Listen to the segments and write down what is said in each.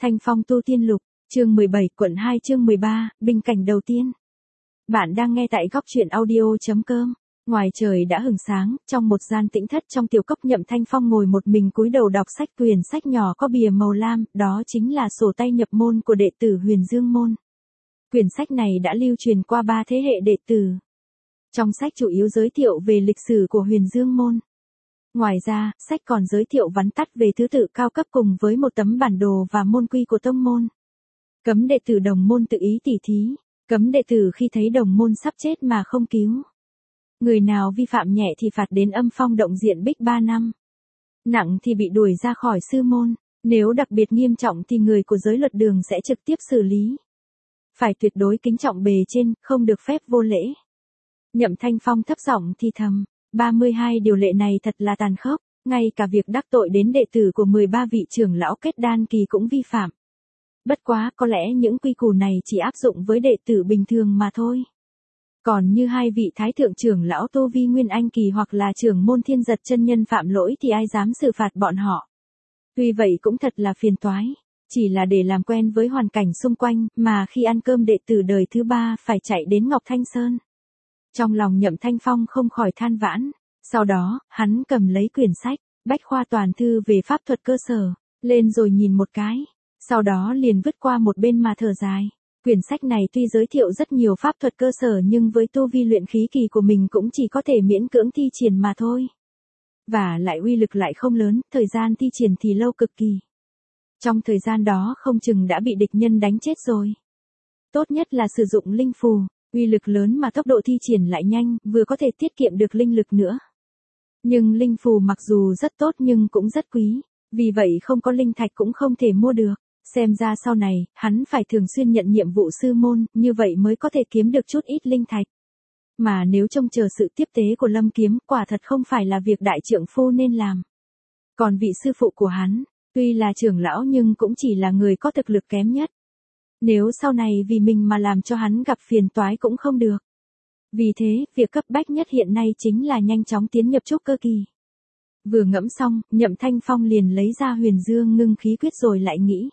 Thanh Phong tu tiên lục, chương 17, quận 2 chương 13, binh cảnh đầu tiên. Bạn đang nghe tại góc truyện audio.com. Ngoài trời đã hửng sáng, trong một gian tĩnh thất trong tiểu cốc Nhậm Thanh Phong ngồi một mình cúi đầu đọc sách, quyển sách nhỏ có bìa màu lam, đó chính là sổ tay nhập môn của đệ tử Huyền Dương môn. Quyển sách này đã lưu truyền qua 3 thế hệ đệ tử. Trong sách chủ yếu giới thiệu về lịch sử của Huyền Dương môn. Ngoài ra, sách còn giới thiệu vắn tắt về thứ tự cao cấp cùng với một tấm bản đồ và môn quy của tông môn. Cấm đệ tử đồng môn tự ý tỉ thí, cấm đệ tử khi thấy đồng môn sắp chết mà không cứu. Người nào vi phạm nhẹ thì phạt đến âm phong động diện bích 3 năm. Nặng thì bị đuổi ra khỏi sư môn, nếu đặc biệt nghiêm trọng thì người của giới luật đường sẽ trực tiếp xử lý. Phải tuyệt đối kính trọng bề trên, không được phép vô lễ. Nhậm Thanh Phong thấp giọng thì thầm, 32 điều lệ này thật là tàn khốc, ngay cả việc đắc tội đến đệ tử của 13 vị trưởng lão kết đan kỳ cũng vi phạm. Bất quá, có lẽ những quy củ này chỉ áp dụng với đệ tử bình thường mà thôi. Còn như hai vị thái thượng trưởng lão Tô Vi Nguyên Anh kỳ hoặc là trưởng môn Thiên Giật chân nhân phạm lỗi thì ai dám xử phạt bọn họ. Tuy vậy cũng thật là phiền toái, chỉ là để làm quen với hoàn cảnh xung quanh mà khi ăn cơm đệ tử đời thứ 3 phải chạy đến Ngọc Thanh Sơn. Trong lòng Nhậm Thanh Phong không khỏi than vãn, sau đó, hắn cầm lấy quyển sách, Bách Khoa Toàn Thư về pháp thuật cơ sở, lên rồi nhìn một cái, sau đó liền vứt qua một bên mà thở dài. Quyển sách này tuy giới thiệu rất nhiều pháp thuật cơ sở nhưng với tu vi luyện khí kỳ của mình cũng chỉ có thể miễn cưỡng thi triển mà thôi. Và lại uy lực lại không lớn, thời gian thi triển thì lâu cực kỳ. Trong thời gian đó không chừng đã bị địch nhân đánh chết rồi. Tốt nhất là sử dụng linh phù. Uy lực lớn mà tốc độ thi triển lại nhanh, vừa có thể tiết kiệm được linh lực nữa. Nhưng linh phù mặc dù rất tốt nhưng cũng rất quý, vì vậy không có linh thạch cũng không thể mua được. Xem ra sau này, hắn phải thường xuyên nhận nhiệm vụ sư môn, như vậy mới có thể kiếm được chút ít linh thạch. Mà nếu trông chờ sự tiếp tế của Lâm Kiếm, quả thật không phải là việc đại trượng phu nên làm. Còn vị sư phụ của hắn, tuy là trưởng lão nhưng cũng chỉ là người có thực lực kém nhất. Nếu sau này vì mình mà làm cho hắn gặp phiền toái cũng không được. Vì thế, việc cấp bách nhất hiện nay chính là nhanh chóng tiến nhập trúc cơ kỳ. Vừa ngẫm xong, Nhậm Thanh Phong liền lấy ra Huyền Dương ngưng khí quyết rồi lại nghĩ.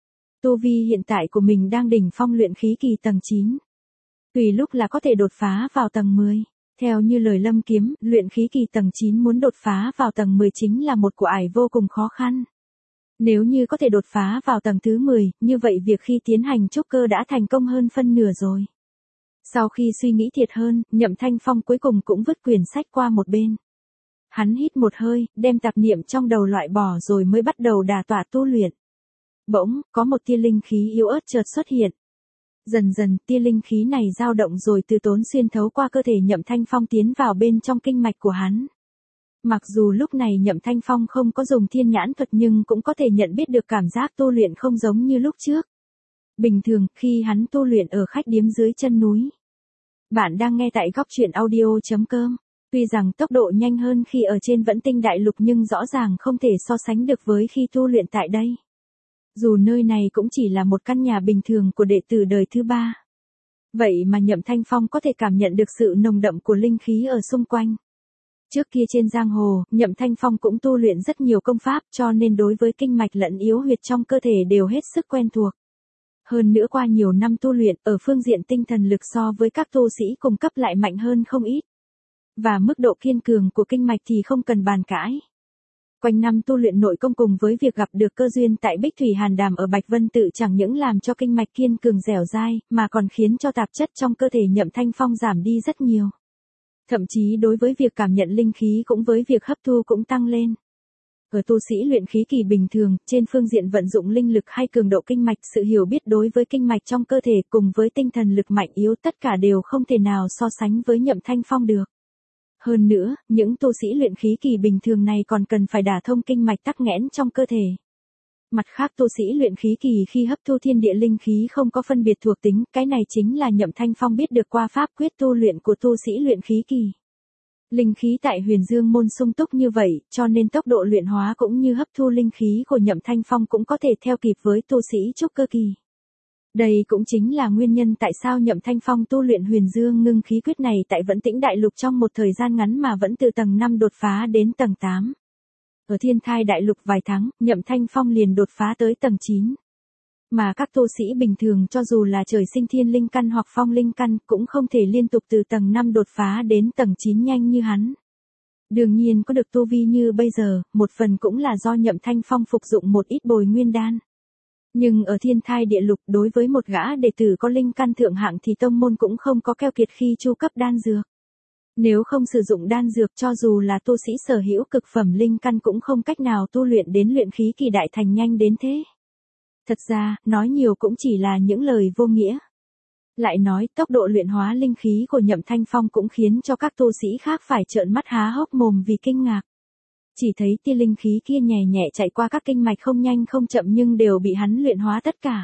Tu vi hiện tại của mình đang đỉnh phong luyện khí kỳ tầng 9. Tùy lúc là có thể đột phá vào tầng 10. Theo như lời Lâm Kiếm, luyện khí kỳ tầng 9 muốn đột phá vào tầng 10 chính là một của ải vô cùng khó khăn. Nếu như có thể đột phá vào tầng thứ 10, như vậy việc khi tiến hành trúc cơ đã thành công hơn phân nửa rồi. Sau khi suy nghĩ thiệt hơn, Nhậm Thanh Phong cuối cùng cũng vứt quyển sách qua một bên. Hắn hít một hơi, đem tạp niệm trong đầu loại bỏ rồi mới bắt đầu đả tọa tu luyện. Bỗng, có một tia linh khí yếu ớt chợt xuất hiện. Dần dần, tia linh khí này dao động rồi từ tốn xuyên thấu qua cơ thể Nhậm Thanh Phong tiến vào bên trong kinh mạch của hắn. Mặc dù lúc này Nhậm Thanh Phong không có dùng thiên nhãn thuật nhưng cũng có thể nhận biết được cảm giác tu luyện không giống như lúc trước. Bình thường, khi hắn tu luyện ở khách điếm dưới chân núi. Bạn đang nghe tại góc truyện audio.com. Tuy rằng tốc độ nhanh hơn khi ở trên Vẫn Tinh Đại Lục nhưng rõ ràng không thể so sánh được với khi tu luyện tại đây. Dù nơi này cũng chỉ là một căn nhà bình thường của đệ tử đời thứ 3. Vậy mà Nhậm Thanh Phong có thể cảm nhận được sự nồng đậm của linh khí ở xung quanh. Trước kia trên giang hồ, Nhậm Thanh Phong cũng tu luyện rất nhiều công pháp cho nên đối với kinh mạch lẫn yếu huyệt trong cơ thể đều hết sức quen thuộc. Hơn nữa qua nhiều năm tu luyện, ở phương diện tinh thần lực so với các tu sĩ cùng cấp lại mạnh hơn không ít. Và mức độ kiên cường của kinh mạch thì không cần bàn cãi. Quanh năm tu luyện nội công cùng với việc gặp được cơ duyên tại Bích Thủy Hàn Đàm ở Bạch Vân Tự chẳng những làm cho kinh mạch kiên cường dẻo dai, mà còn khiến cho tạp chất trong cơ thể Nhậm Thanh Phong giảm đi rất nhiều. Thậm chí đối với việc cảm nhận linh khí cũng với việc hấp thu cũng tăng lên. Ở tu sĩ luyện khí kỳ bình thường, trên phương diện vận dụng linh lực hay cường độ kinh mạch, sự hiểu biết đối với kinh mạch trong cơ thể cùng với tinh thần lực mạnh yếu tất cả đều không thể nào so sánh với Nhậm Thanh Phong được. Hơn nữa, những tu sĩ luyện khí kỳ bình thường này còn cần phải đả thông kinh mạch tắc nghẽn trong cơ thể. Mặt khác tu sĩ luyện khí kỳ khi hấp thu thiên địa linh khí không có phân biệt thuộc tính, cái này chính là Nhậm Thanh Phong biết được qua pháp quyết tu luyện của tu sĩ luyện khí kỳ. Linh khí tại Huyền Dương môn sung túc như vậy, cho nên tốc độ luyện hóa cũng như hấp thu linh khí của Nhậm Thanh Phong cũng có thể theo kịp với tu sĩ trúc cơ kỳ. Đây cũng chính là nguyên nhân tại sao Nhậm Thanh Phong tu luyện Huyền Dương ngưng khí quyết này tại Vẫn Tĩnh Đại Lục trong một thời gian ngắn mà vẫn từ tầng 5 đột phá đến tầng 8. Ở Thiên Thai Đại Lục vài tháng, Nhậm Thanh Phong liền đột phá tới tầng 9. Mà các tu sĩ bình thường cho dù là trời sinh thiên linh căn hoặc phong linh căn cũng không thể liên tục từ tầng 5 đột phá đến tầng 9 nhanh như hắn. Đương nhiên có được tu vi như bây giờ, một phần cũng là do Nhậm Thanh Phong phục dụng một ít bồi nguyên đan. Nhưng ở thiên thai địa lục đối với một gã đệ tử có linh căn thượng hạng thì tông môn cũng không có keo kiệt khi chu cấp đan dược. Nếu không sử dụng đan dược cho dù là tu sĩ sở hữu cực phẩm linh căn cũng không cách nào tu luyện đến luyện khí kỳ đại thành nhanh đến thế. Thật ra, nói nhiều cũng chỉ là những lời vô nghĩa. Lại nói, tốc độ luyện hóa linh khí của Nhậm Thanh Phong cũng khiến cho các tu sĩ khác phải trợn mắt há hốc mồm vì kinh ngạc. Chỉ thấy tia linh khí kia nhẹ nhẹ chạy qua các kinh mạch không nhanh không chậm nhưng đều bị hắn luyện hóa tất cả.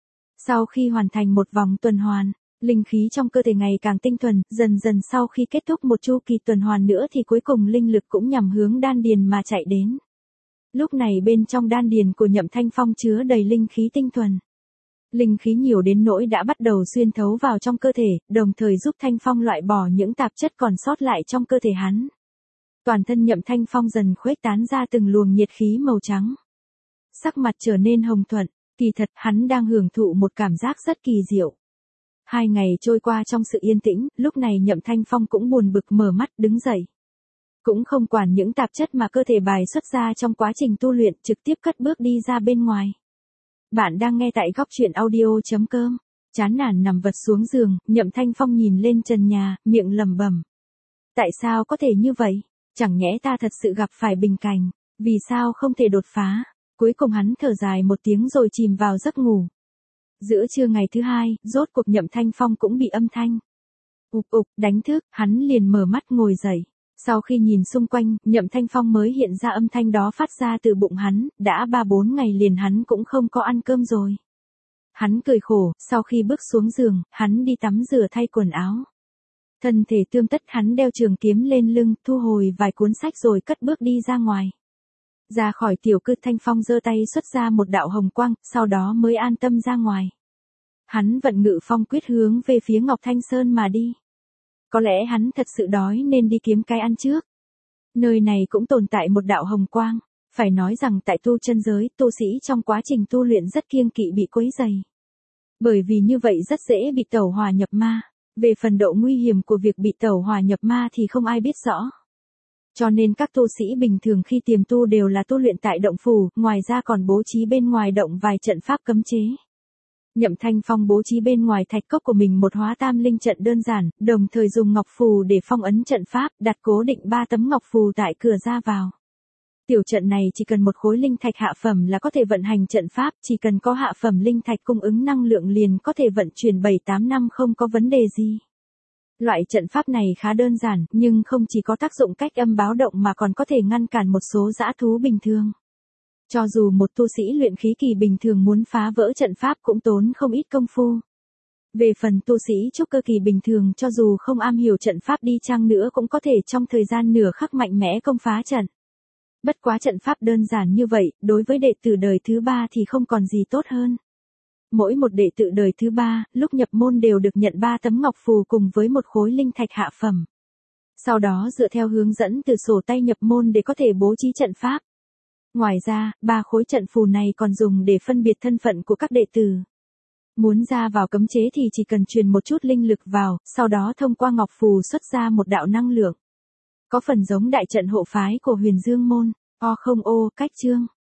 Sau khi hoàn thành một vòng tuần hoàn, linh khí trong cơ thể ngày càng tinh thuần, dần dần sau khi kết thúc một chu kỳ tuần hoàn nữa thì cuối cùng linh lực cũng nhằm hướng đan điền mà chạy đến. Lúc này bên trong đan điền của Nhậm Thanh Phong chứa đầy linh khí tinh thuần. Linh khí nhiều đến nỗi đã bắt đầu xuyên thấu vào trong cơ thể, đồng thời giúp Thanh Phong loại bỏ những tạp chất còn sót lại trong cơ thể hắn. Toàn thân Nhậm Thanh Phong dần khuếch tán ra từng luồng nhiệt khí màu trắng. Sắc mặt trở nên hồng thuận, kỳ thật hắn đang hưởng thụ một cảm giác rất kỳ diệu. 2 ngày trôi qua trong sự yên tĩnh, lúc này Nhậm Thanh Phong cũng buồn bực mở mắt đứng dậy. Cũng không quản những tạp chất mà cơ thể bài xuất ra trong quá trình tu luyện, trực tiếp cất bước đi ra bên ngoài. Bạn đang nghe tại góc truyện audio.com. Chán nản nằm vật xuống giường, Nhậm Thanh Phong nhìn lên trần nhà, miệng lẩm bẩm. Tại sao có thể như vậy? Chẳng nhẽ ta thật sự gặp phải bình cảnh, vì sao không thể đột phá? Cuối cùng hắn thở dài một tiếng rồi chìm vào giấc ngủ. Giữa trưa ngày thứ 2, rốt cuộc Nhậm Thanh Phong cũng bị âm thanh ục ục đánh thức, hắn liền mở mắt ngồi dậy. Sau khi nhìn xung quanh, Nhậm Thanh Phong mới hiện ra âm thanh đó phát ra từ bụng hắn, đã 3-4 ngày liền hắn cũng không có ăn cơm rồi. Hắn cười khổ, sau khi bước xuống giường, hắn đi tắm rửa thay quần áo. Thân thể tươm tất hắn đeo trường kiếm lên lưng, thu hồi vài cuốn sách rồi cất bước đi ra ngoài. Ra khỏi tiểu cư Thanh Phong giơ tay xuất ra một đạo hồng quang, sau đó mới an tâm ra ngoài. Hắn vận ngự phong quyết hướng về phía Ngọc Thanh Sơn mà đi. Có lẽ hắn thật sự đói nên đi kiếm cái ăn trước. Nơi này cũng tồn tại một đạo hồng quang, phải nói rằng tại tu chân giới, tu sĩ trong quá trình tu luyện rất kiêng kỵ bị quấy rầy. Bởi vì như vậy rất dễ bị tẩu hỏa nhập ma. Về phần độ nguy hiểm của việc bị tẩu hỏa nhập ma thì không ai biết rõ. Cho nên các tu sĩ bình thường khi tiềm tu đều là tu luyện tại động phủ, ngoài ra còn bố trí bên ngoài động vài trận pháp cấm chế. Nhậm Thanh Phong bố trí bên ngoài thạch cốc của mình một hóa tam linh trận đơn giản, đồng thời dùng ngọc phù để phong ấn trận pháp, đặt cố định 3 tấm ngọc phù tại cửa ra vào. Tiểu trận này chỉ cần một khối linh thạch hạ phẩm là có thể vận hành trận pháp, chỉ cần có hạ phẩm linh thạch cung ứng năng lượng liền có thể vận chuyển 7-8 năm không có vấn đề gì. Loại trận pháp này khá đơn giản, nhưng không chỉ có tác dụng cách âm báo động mà còn có thể ngăn cản một số dã thú bình thường. Cho dù một tu sĩ luyện khí kỳ bình thường muốn phá vỡ trận pháp cũng tốn không ít công phu. Về phần tu sĩ trúc cơ kỳ bình thường cho dù không am hiểu trận pháp đi chăng nữa cũng có thể trong thời gian nửa khắc mạnh mẽ công phá trận. Bất quá trận pháp đơn giản như vậy, đối với đệ tử đời thứ 3 thì không còn gì tốt hơn. Mỗi một đệ tử đời thứ 3, lúc nhập môn đều được nhận 3 tấm ngọc phù cùng với một khối linh thạch hạ phẩm. Sau đó dựa theo hướng dẫn từ sổ tay nhập môn để có thể bố trí trận pháp. Ngoài ra, 3 khối trận phù này còn dùng để phân biệt thân phận của các đệ tử. Muốn ra vào cấm chế thì chỉ cần truyền một chút linh lực vào, sau đó thông qua ngọc phù xuất ra một đạo năng lượng. Có phần giống đại trận hộ phái của Huyền Dương môn, cách chương.